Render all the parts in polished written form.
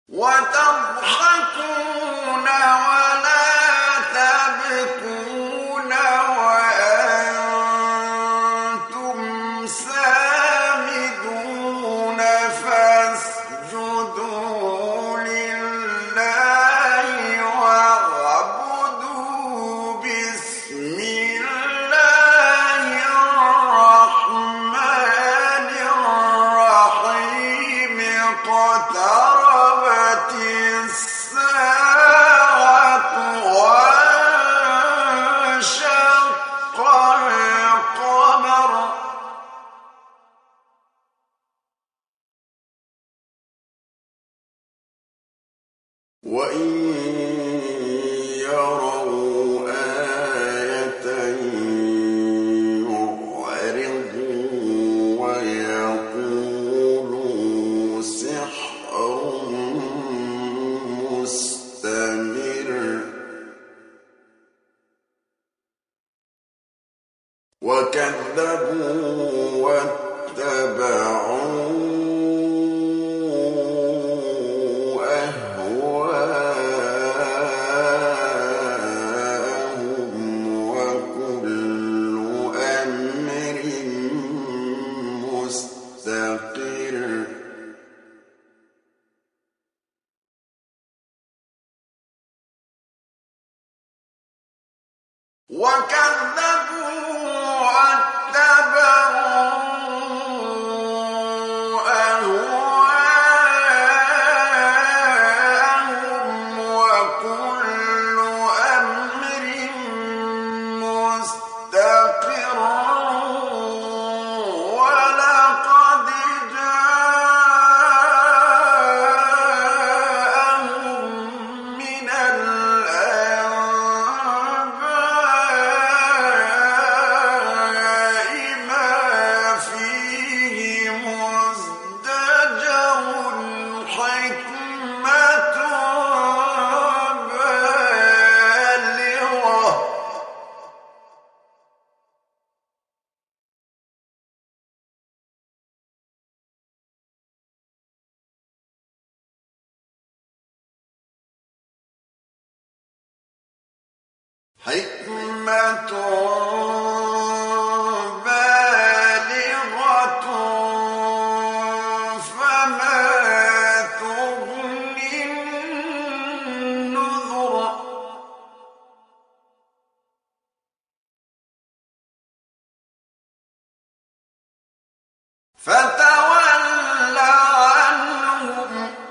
وتضحكون ولا تبكون وأنتم سامدون فاسجدوا لله واعبدوا باسم الله الرحمن الرحيم اقتربت الساعة وانشق القمر وإن يروا آية يعرضوا ويقولوا سحر مستمر وكذبوا واتبعوا أهواءهم وكل أمر مستقر وكذبوا واتبعوا أهواءهم وكل أمر مستقر ولقد جاءهم من الأنباء ما فيه مزدجر حكمة بالغة حكمة بالغة فما تغني النذر فتول عنهم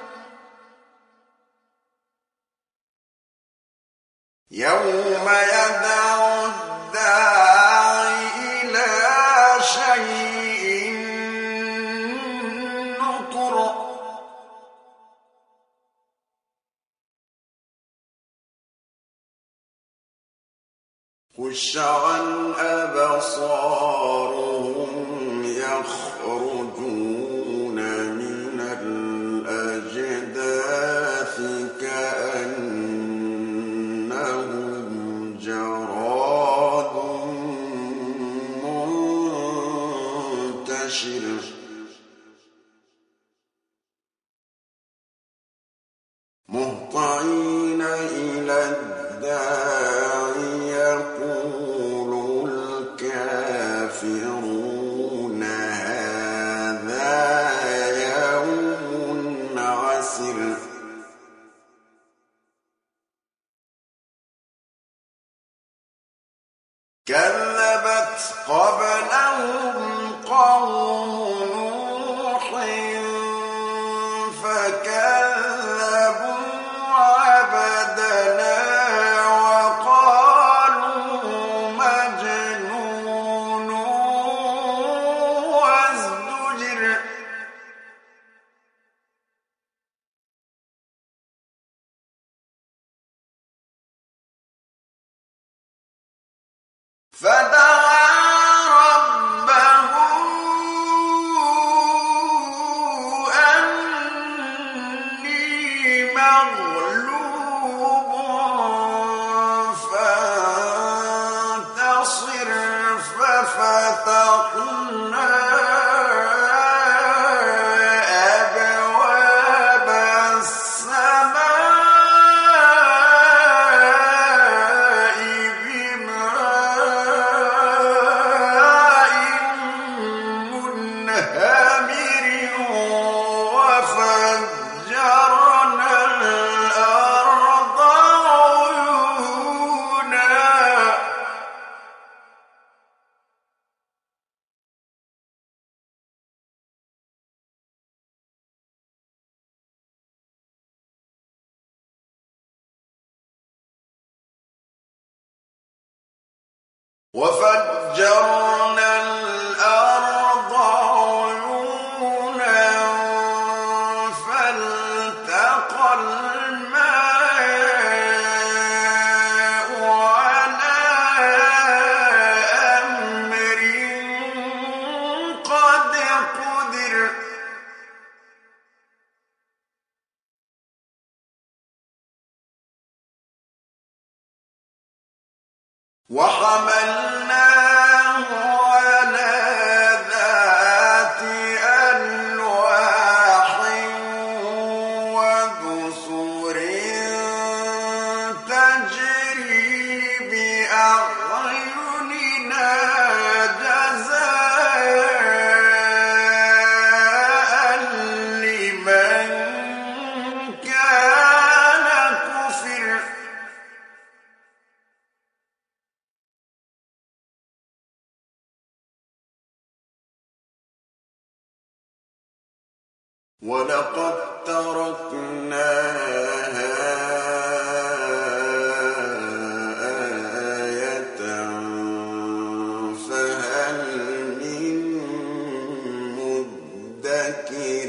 يوم يدعو الداعي إلى شيء نكر خش عن أبصارهم يخرجون من الأجداث كأنهم جراد منتشر مهطعين إلى الداعي يقول الكافرون هذا يوم عسر كذبت قبلهم قوم نوح فكذبوا عبدنا وقالوا مجنون وازدجر فدعا ربه أني مغلوب فانتصر ففتحنا أبواب السماء الماء على أمر قد قدر وحملناه على ذات ألواح ودسر تجري بأعيننا جزاء لمن كان كفر ولقد تركناها آية فهل من مدكر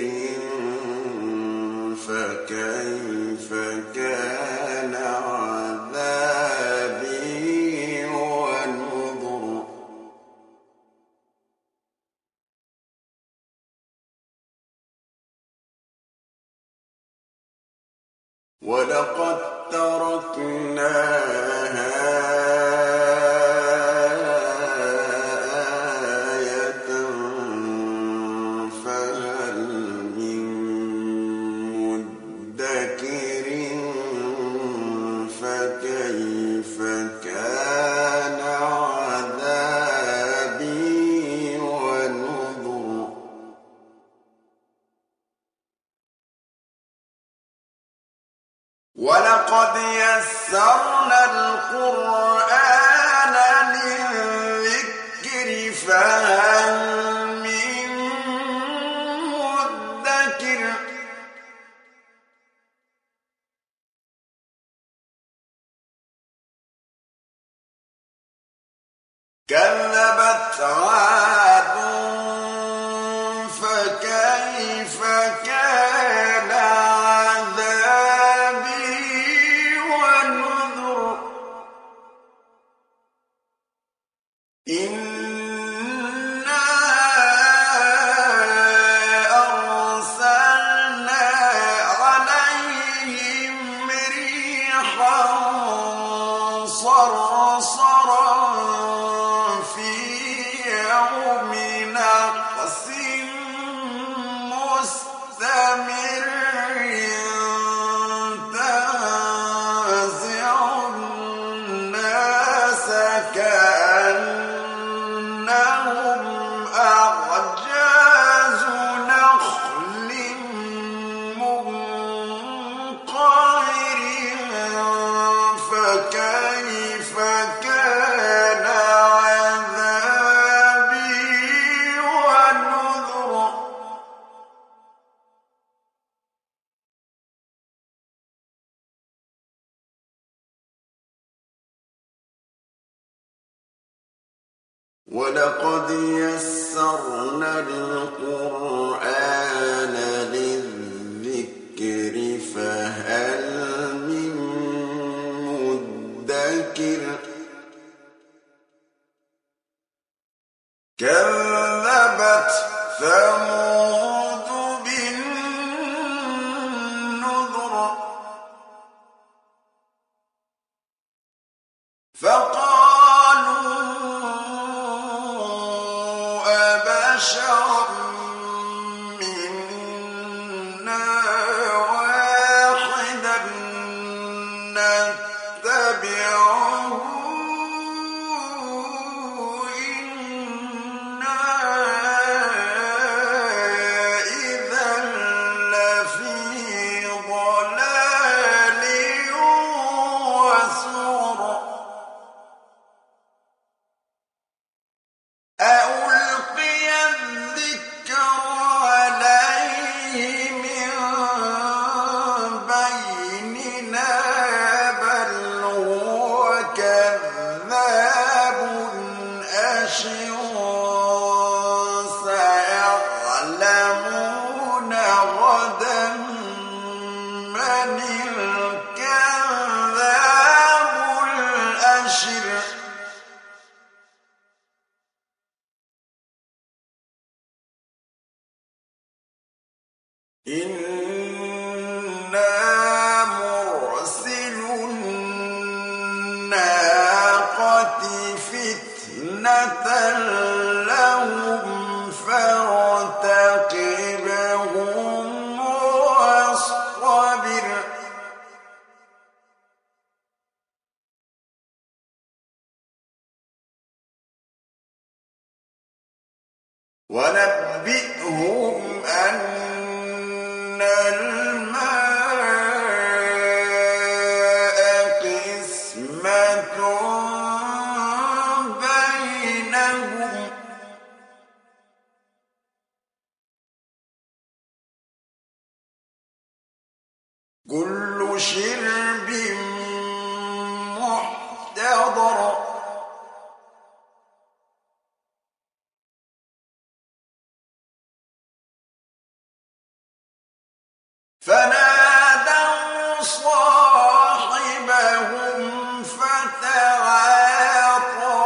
فكيف كان عذابي ونذر ولقد تركناها آية فهل من مدكر فكيف كان عذابي ونذر ولقد يسرنا القرآن للذكر فهل من مدكر كذبت عاد فكيف كان عذابي ونذر إنا أرسلنا عليهم ريحا صرصرا في يوم نحس مستمر تنزع الناس كأنهم أعجاز نخل منقعر فكيف كان عذابي ونذر ولقد يسرنا القرآن للذكر فهل من مدكر كذبت ثمود بالنذر فقالوا أبشرا من الكذاب الأشر إنا مرسل الناقة فتنة لهم فارتقبهم واصطبر ونبئهم أن الماء قسمة بينهم كل شرب محتضر فنادوا صاحبهم فتعاطى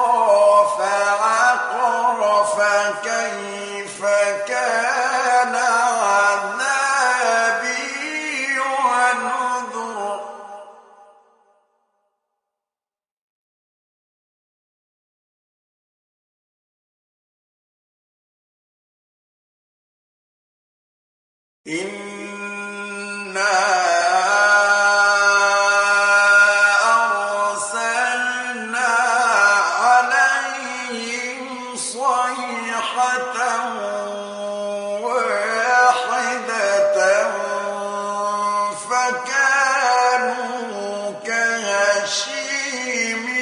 فعقر فكيف كان عذابي ونذر إنا أرسلنا عليهم صيحة واحدة فكانوا كهشيم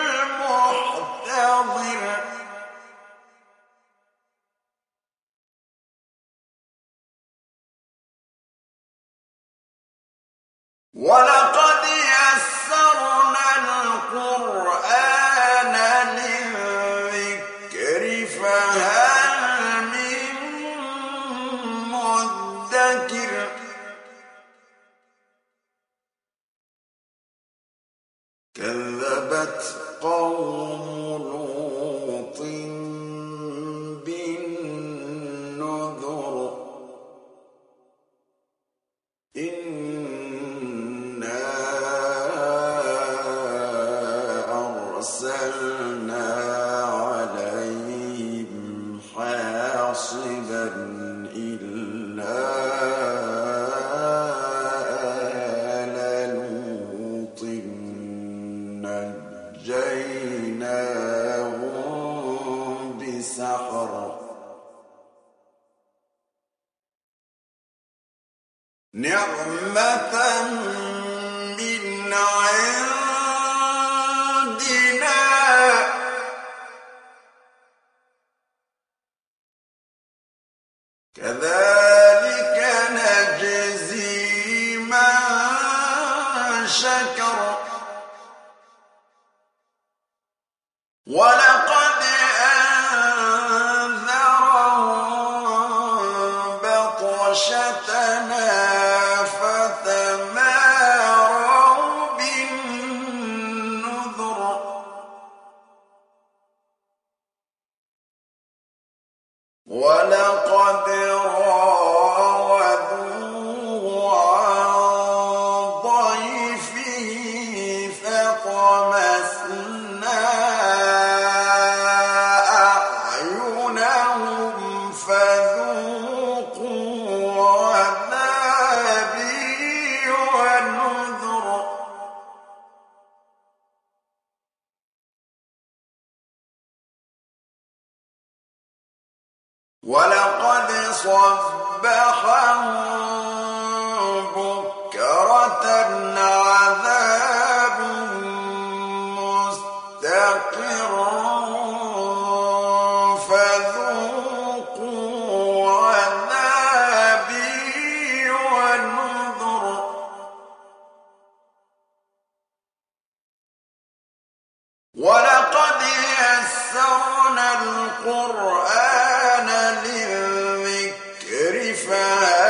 المحتضر ولقد يسرنا القرآن للذكر فهل من مدكر كذبت قوم لوط بالنذر إنا أرسلنا عليهم حاصبا إلا آل لوط نجيناهم بسحر نعمة من عندنا كذلك نجزي من شكر ولقد أنذرهم بطشتنا فتماروا بالنذر ولقد راودوه عن ضيفه فطمسنا أعينهم فذوقوا عذابي ونذر ولقد صبحهم بكرة عذاب مستقر فذوقوا عذابي ونذر ولقد يسرنا القرآن للذكر فهل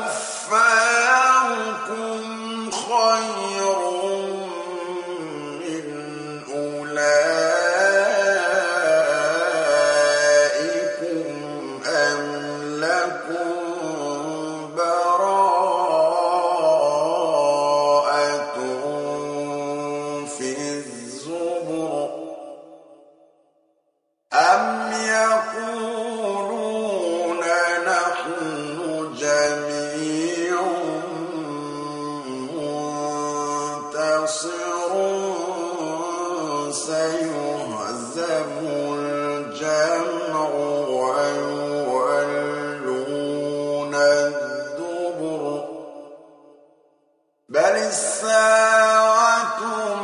أكفاركم خير من أولئكم أم لكم براءة في الزبر أم يقولون نحن جميع منتصر سيهزم الجمع ويولون الدبر بل الساعة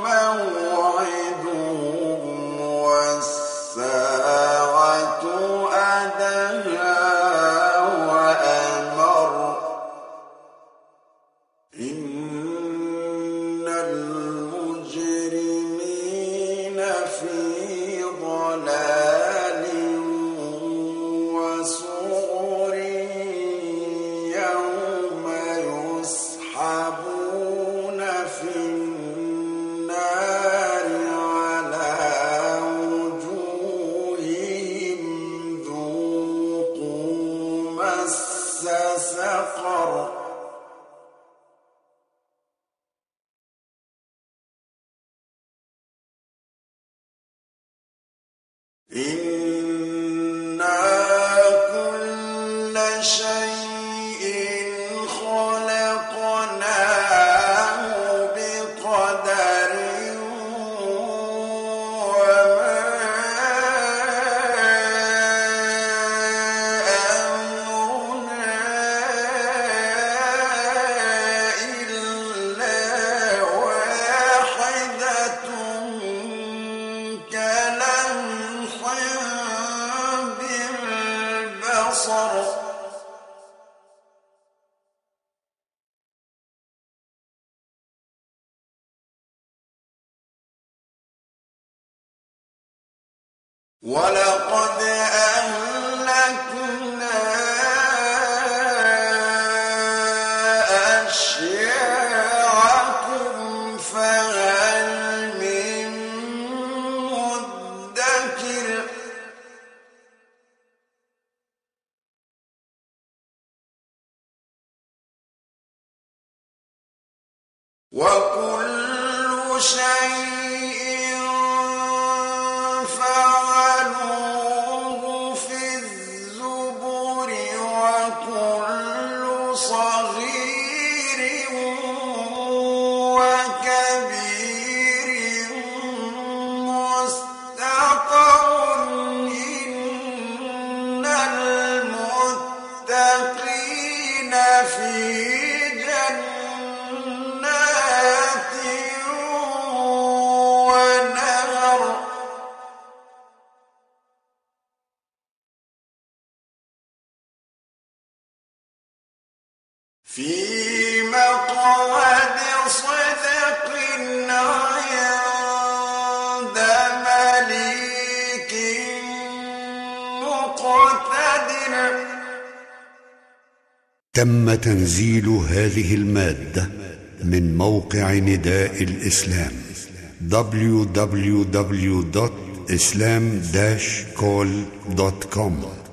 موعدهم والساعة أدهى وأمر إن المجرمين في ضلال وسعر يوم يسحبون في النار على وجوههم ذوقوا مس سقر إنا كل شيء خلقناه بقدر وما أمرنا إلا واحدة كلمح بالبصر ولقد أهلكنا أشياعكم فهل من مدكر وكل شيء فعلوه في الزبر وكل صغير وكبير مستقر إن المتقين في جنات ونهر في مقعد صدق عند مليك مقتدر. تم تنزيل هذه المادة من موقع نداء الإسلام www.islam-call.com